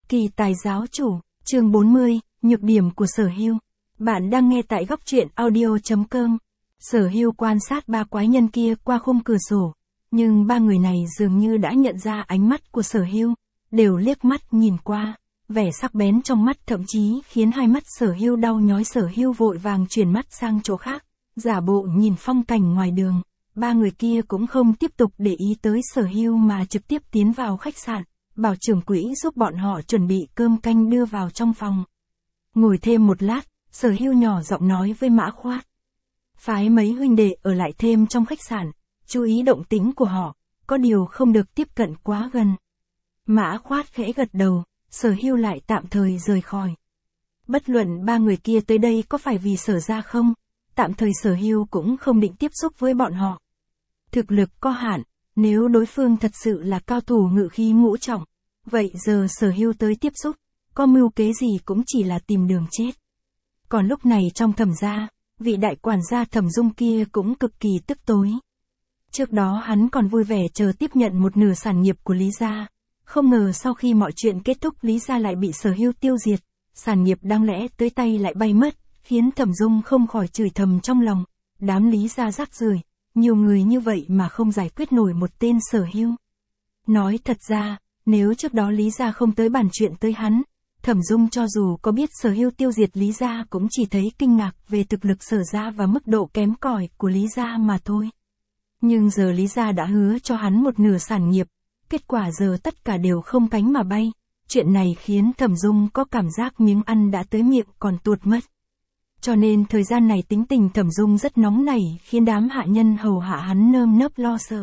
Kỳ tài giáo chủ, chương 40, nhược điểm của Sở Hưu. Bạn đang nghe tại góc truyện audio.com. Sở Hưu quan sát ba quái nhân kia qua khung cửa sổ, nhưng ba người này dường như đã nhận ra ánh mắt của Sở Hưu, đều liếc mắt nhìn qua, vẻ sắc bén trong mắt thậm chí khiến hai mắt Sở Hưu đau nhói. Sở Hưu vội vàng chuyển mắt sang chỗ khác, giả bộ nhìn phong cảnh ngoài đường. Ba người kia cũng không tiếp tục để ý tới Sở Hưu mà trực tiếp tiến vào khách sạn, bảo trưởng quỹ giúp bọn họ chuẩn bị cơm canh đưa vào trong phòng. Ngồi thêm một lát, Sở Hưu nhỏ giọng nói với Mã Khoát. Phái mấy huynh đệ ở lại thêm trong khách sạn, chú ý động tĩnh của họ, có điều không được tiếp cận quá gần. Mã Khoát khẽ gật đầu, Sở Hưu lại tạm thời rời khỏi. Bất luận ba người kia tới đây có phải vì Sở ra không, tạm thời Sở Hưu cũng không định tiếp xúc với bọn họ. Thực lực có hạn, nếu đối phương thật sự là cao thủ ngự khí ngũ trọng, vậy giờ Sở Hưu tới tiếp xúc, có mưu kế gì cũng chỉ là tìm đường chết. Còn lúc này trong Thẩm gia, vị đại quản gia Thẩm Dung kia cũng cực kỳ tức tối. Trước đó hắn còn vui vẻ chờ tiếp nhận một nửa sản nghiệp của Lý gia, không ngờ sau khi mọi chuyện kết thúc Lý gia lại bị Sở Hưu tiêu diệt, sản nghiệp đáng lẽ tới tay lại bay mất, khiến Thẩm Dung không khỏi chửi thầm trong lòng, đám Lý gia rác rưởi, nhiều người như vậy mà không giải quyết nổi một tên Sở Hưu. Nói thật ra, nếu trước đó Lý gia không tới bàn chuyện tới hắn, Thẩm Dung cho dù có biết Sở Hưu tiêu diệt Lý gia cũng chỉ thấy kinh ngạc về thực lực Sở gia và mức độ kém cỏi của Lý gia mà thôi. Nhưng giờ Lý gia đã hứa cho hắn một nửa sản nghiệp, kết quả giờ tất cả đều không cánh mà bay, chuyện này khiến Thẩm Dung có cảm giác miếng ăn đã tới miệng còn tuột mất. Cho nên thời gian này tính tình Thẩm Dung rất nóng nảy, khiến đám hạ nhân hầu hạ hắn nơm nớp lo sợ.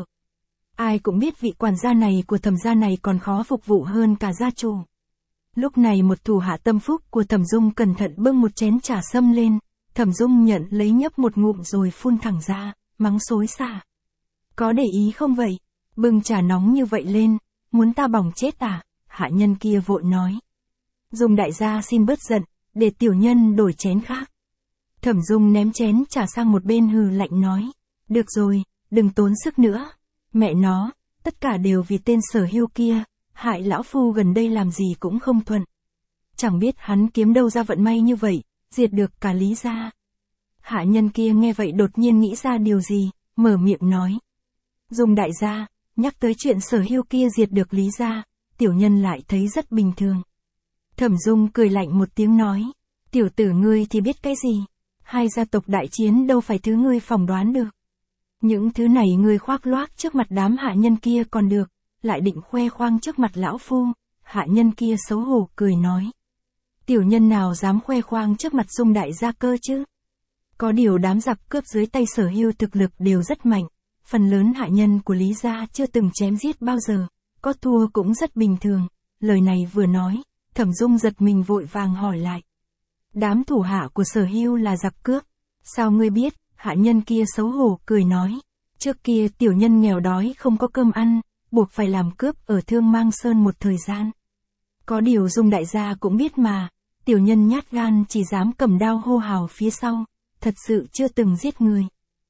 Ai cũng biết vị quản gia này của Thẩm gia này còn khó phục vụ hơn cả gia chủ. Lúc này một thủ hạ tâm phúc của Thẩm Dung cẩn thận bưng một chén trà sâm lên, Thẩm Dung nhận lấy nhấp một ngụm rồi phun thẳng ra, mắng xối xả. Có để ý không vậy? Bưng trà nóng như vậy lên, muốn ta bỏng chết à? Hạ nhân kia vội nói. Dung đại gia xin bớt giận, để tiểu nhân đổi chén khác. Thẩm Dung ném chén trà sang một bên hừ lạnh nói. Được rồi, đừng tốn sức nữa. Mẹ nó, tất cả đều vì tên Sở Hưu kia, hại lão phu gần đây làm gì cũng không thuận. Chẳng biết hắn kiếm đâu ra vận may như vậy, diệt được cả Lý gia. Hạ nhân kia nghe vậy đột nhiên nghĩ ra điều gì, mở miệng nói. Dung đại gia, nhắc tới chuyện Sở Hưu kia diệt được Lý gia, tiểu nhân lại thấy rất bình thường. Thẩm Dung cười lạnh một tiếng nói. Tiểu tử ngươi thì biết cái gì? Hai gia tộc đại chiến đâu phải thứ ngươi phỏng đoán được. Những thứ này ngươi khoác loác trước mặt đám hạ nhân kia còn được, lại định khoe khoang trước mặt lão phu. Hạ nhân kia xấu hổ cười nói. Tiểu nhân nào dám khoe khoang trước mặt Dung đại gia cơ chứ? Có điều đám giặc cướp dưới tay Sở Hưu thực lực đều rất mạnh, phần lớn hạ nhân của Lý gia chưa từng chém giết bao giờ, có thua cũng rất bình thường. Lời này vừa nói, Thẩm Dung giật mình vội vàng hỏi lại. Đám thủ hạ của Sở Hưu là giặc cướp, sao ngươi biết? Hạ nhân kia xấu hổ cười nói. Trước kia tiểu nhân nghèo đói không có cơm ăn, buộc phải làm cướp ở Thương Mang Sơn một thời gian. Có điều Dung đại gia cũng biết mà, tiểu nhân nhát gan chỉ dám cầm đao hô hào phía sau, thật sự chưa từng giết người.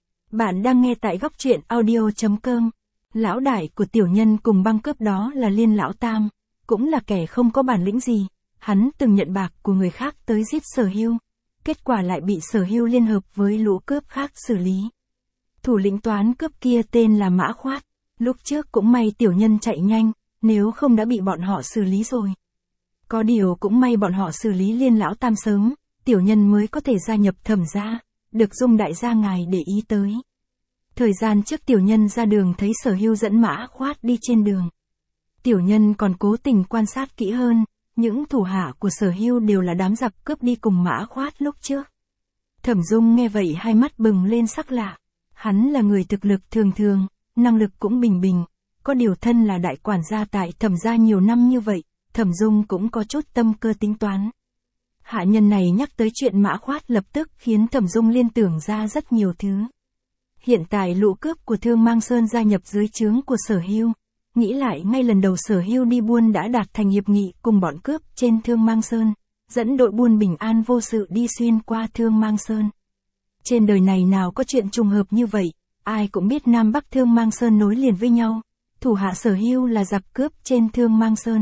Bạn đang nghe tại góc truyện audio.com. Lão đại của tiểu nhân cùng băng cướp đó là Liên Lão Tam, cũng là kẻ không có bản lĩnh gì. Hắn từng nhận bạc của người khác tới giết Sở Hưu, kết quả lại bị Sở Hưu liên hợp với lũ cướp khác xử lý. Thủ lĩnh toán cướp kia tên là Mã Khoát, lúc trước cũng may tiểu nhân chạy nhanh, nếu không đã bị bọn họ xử lý rồi. Có điều cũng may bọn họ xử lý Liên Lão Tam sớm, tiểu nhân mới có thể gia nhập Thẩm gia, được Dung đại gia ngài để ý tới. Thời gian trước tiểu nhân ra đường thấy Sở Hưu dẫn Mã Khoát đi trên đường. Tiểu nhân còn cố tình quan sát kỹ hơn, những thủ hạ của Sở Hưu đều là đám giặc cướp đi cùng Mã Khoát lúc trước. Thẩm Dung nghe vậy hai mắt bừng lên sắc lạ. Hắn là người thực lực thường thường, năng lực cũng bình bình, có điều thân là đại quản gia tại Thẩm gia nhiều năm như vậy, Thẩm Dung cũng có chút tâm cơ tính toán. Hạ nhân này nhắc tới chuyện Mã Khoát lập tức khiến Thẩm Dung liên tưởng ra rất nhiều thứ. Hiện tại lũ cướp của Thương Mang Sơn gia nhập dưới trướng của Sở Hưu. Nghĩ lại ngay lần đầu Sở Hưu đi buôn đã đạt thành hiệp nghị cùng bọn cướp trên Thương Mang Sơn, dẫn đội buôn bình an vô sự đi xuyên qua Thương Mang Sơn. Trên đời này nào có chuyện trùng hợp như vậy, ai cũng biết Nam Bắc Thương Mang Sơn nối liền với nhau, thủ hạ Sở Hưu là giặc cướp trên Thương Mang Sơn,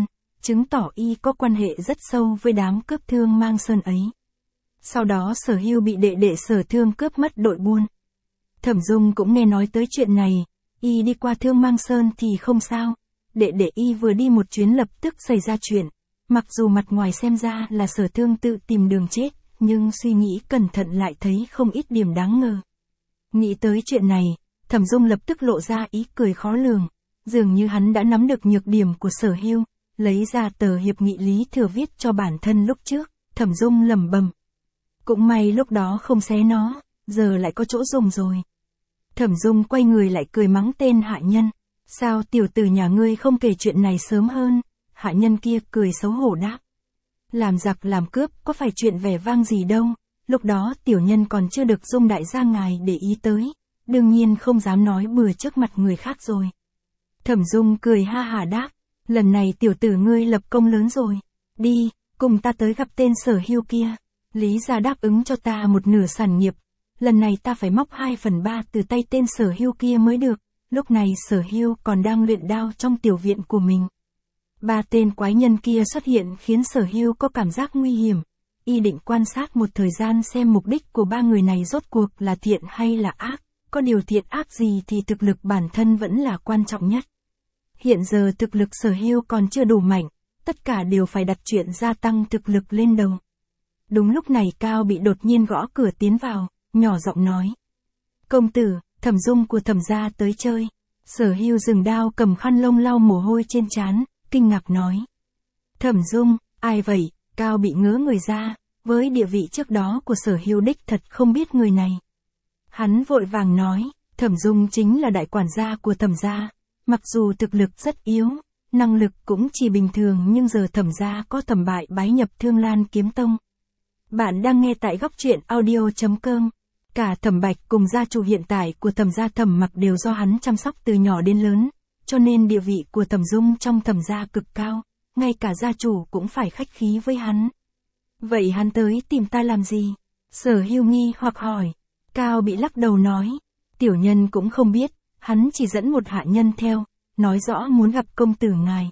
chứng tỏ y có quan hệ rất sâu với đám cướp Thương Mang Sơn ấy. Sau đó Sở Hưu bị đệ đệ Sở Thương cướp mất đội buôn. Thẩm Dung cũng nghe nói tới chuyện này, y đi qua Thương Mang Sơn thì không sao, đệ đệ y vừa đi một chuyến lập tức xảy ra chuyện, mặc dù mặt ngoài xem ra là Sở Thương tự tìm đường chết, nhưng suy nghĩ cẩn thận lại thấy không ít điểm đáng ngờ. Nghĩ tới chuyện này, Thẩm Dung lập tức lộ ra ý cười khó lường, dường như hắn đã nắm được nhược điểm của Sở Hưu, lấy ra tờ hiệp nghị Lý Thừa viết cho bản thân lúc trước, Thẩm Dung lẩm bẩm. Cũng may lúc đó không xé nó, giờ lại có chỗ dùng rồi. Thẩm Dung quay người lại cười mắng tên hạ nhân. Sao tiểu tử nhà ngươi không kể chuyện này sớm hơn? Hạ nhân kia cười xấu hổ đáp. Làm giặc làm cướp có phải chuyện vẻ vang gì đâu, lúc đó tiểu nhân còn chưa được Dung đại gia ngài để ý tới, đương nhiên không dám nói bừa trước mặt người khác rồi. Thẩm Dung cười ha hả đáp, lần này tiểu tử ngươi lập công lớn rồi, đi, cùng ta tới gặp tên Sở Hưu kia. Lý gia đáp ứng cho ta một nửa sản nghiệp, lần này ta phải móc 2/3 từ tay tên Sở Hưu kia mới được, lúc này Sở Hưu còn đang luyện đao trong tiểu viện của mình. Ba tên quái nhân kia xuất hiện khiến Sở Hưu có cảm giác nguy hiểm, y định quan sát một thời gian xem mục đích của ba người này rốt cuộc là thiện hay là ác, có điều thiện ác gì thì thực lực bản thân vẫn là quan trọng nhất. Hiện giờ thực lực Sở Hưu còn chưa đủ mạnh, tất cả đều phải đặt chuyện gia tăng thực lực lên đầu. Đúng lúc này Cao Bị đột nhiên gõ cửa tiến vào, nhỏ giọng nói. Công tử, Thẩm Dung của Thẩm gia tới chơi. Sở Hưu dừng đao cầm khăn lông lau mồ hôi trên trán, kinh ngạc nói. Thẩm Dung, ai vậy? Cao Bị ngớ người ra, với địa vị trước đó của Sở Hưu đích thật không biết người này. Hắn vội vàng nói, Thẩm Dung chính là đại quản gia của Thẩm gia, mặc dù thực lực rất yếu, năng lực cũng chỉ bình thường nhưng giờ Thẩm gia có Thẩm Bại bái nhập Thương Lan Kiếm Tông. Bạn đang nghe tại góc truyện audio.com. Cả Thẩm Bạch cùng gia chủ hiện tại của Thẩm gia Thẩm Mặc đều do hắn chăm sóc từ nhỏ đến lớn, cho nên địa vị của Thẩm Dung trong Thẩm gia cực cao, ngay cả gia chủ cũng phải khách khí với hắn. Vậy hắn tới tìm ta làm gì? Sở Hưu nghi hoặc hỏi. Cao Bị lắc đầu nói, tiểu nhân cũng không biết, hắn chỉ dẫn một hạ nhân theo, nói rõ muốn gặp công tử ngài.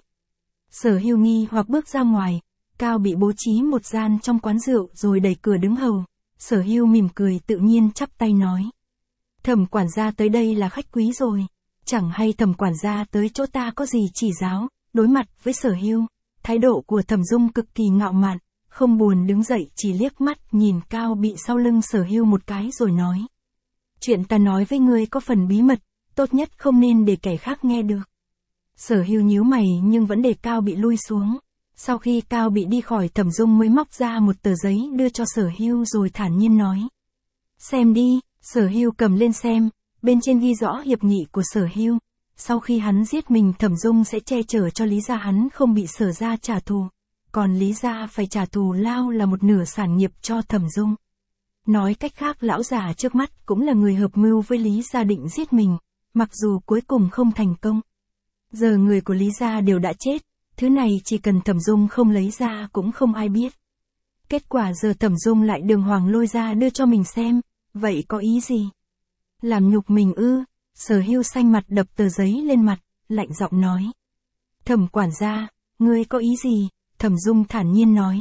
Sở Hưu nghi hoặc bước ra ngoài, Cao Bị bố trí một gian trong quán rượu rồi đẩy cửa đứng hầu. Sở Hưu mỉm cười tự nhiên chắp tay nói. Thẩm quản gia tới đây là khách quý rồi, chẳng hay Thẩm quản gia tới chỗ ta có gì chỉ giáo. Đối mặt với Sở Hưu, thái độ của Thẩm Dung cực kỳ ngạo mạn, không buồn đứng dậy chỉ liếc mắt nhìn Cao Bị sau lưng Sở Hưu một cái rồi nói. Chuyện ta nói với ngươi có phần bí mật, tốt nhất không nên để kẻ khác nghe được. Sở Hưu nhíu mày nhưng vẫn để Cao Bị lui xuống. Sau khi Cao Bị đi khỏi Thẩm Dung mới móc ra một tờ giấy đưa cho Sở Hưu rồi thản nhiên nói. Xem đi, Sở Hưu cầm lên xem, bên trên ghi rõ hiệp nghị của Sở Hưu. Sau khi hắn giết mình Thẩm Dung sẽ che chở cho Lý gia hắn không bị Sở gia trả thù, còn Lý gia phải trả thù lao là một nửa sản nghiệp cho Thẩm Dung. Nói cách khác lão già trước mắt cũng là người hợp mưu với Lý gia định giết mình, mặc dù cuối cùng không thành công. Giờ người của Lý gia đều đã chết. Thứ này chỉ cần Thẩm Dung không lấy ra cũng không ai biết. Kết quả giờ Thẩm Dung lại đường hoàng lôi ra đưa cho mình xem, vậy có ý gì? Làm nhục mình ư? Sở Hưu xanh mặt đập tờ giấy lên mặt, lạnh giọng nói. Thẩm quản gia, ngươi có ý gì? Thẩm Dung thản nhiên nói.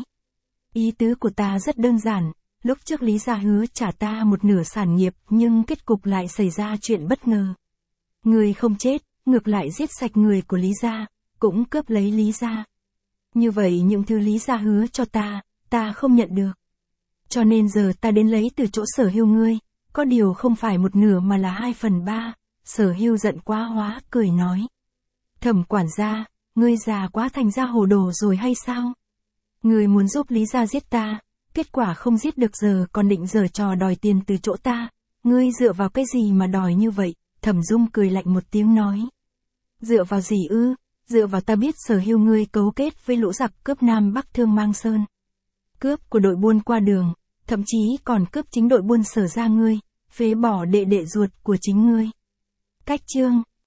Ý tứ của ta rất đơn giản, lúc trước Lý gia hứa trả ta một nửa sản nghiệp nhưng kết cục lại xảy ra chuyện bất ngờ. Ngươi không chết, ngược lại giết sạch người của Lý gia. Cũng cướp lấy Lý gia. Như vậy những thứ Lý gia hứa cho ta không nhận được. Cho nên giờ ta đến lấy từ chỗ Sở Hưu ngươi, có điều không phải một nửa mà là 2/3. Sở Hưu giận quá hóa, cười nói. Thẩm quản gia, ngươi già quá thành ra hồ đồ rồi hay sao? Ngươi muốn giúp Lý gia giết ta, kết quả không giết được giờ còn định giở trò đòi tiền từ chỗ ta, ngươi dựa vào cái gì mà đòi như vậy? Thẩm Dung cười lạnh một tiếng nói. Dựa vào gì ư? Dựa vào ta biết Sở Hưu ngươi cấu kết với lũ giặc cướp Nam Bắc Thương Mang Sơn. Cướp của đội buôn qua đường, thậm chí còn cướp chính đội buôn Sở gia ngươi, phế bỏ đệ đệ ruột của chính ngươi. Cách chương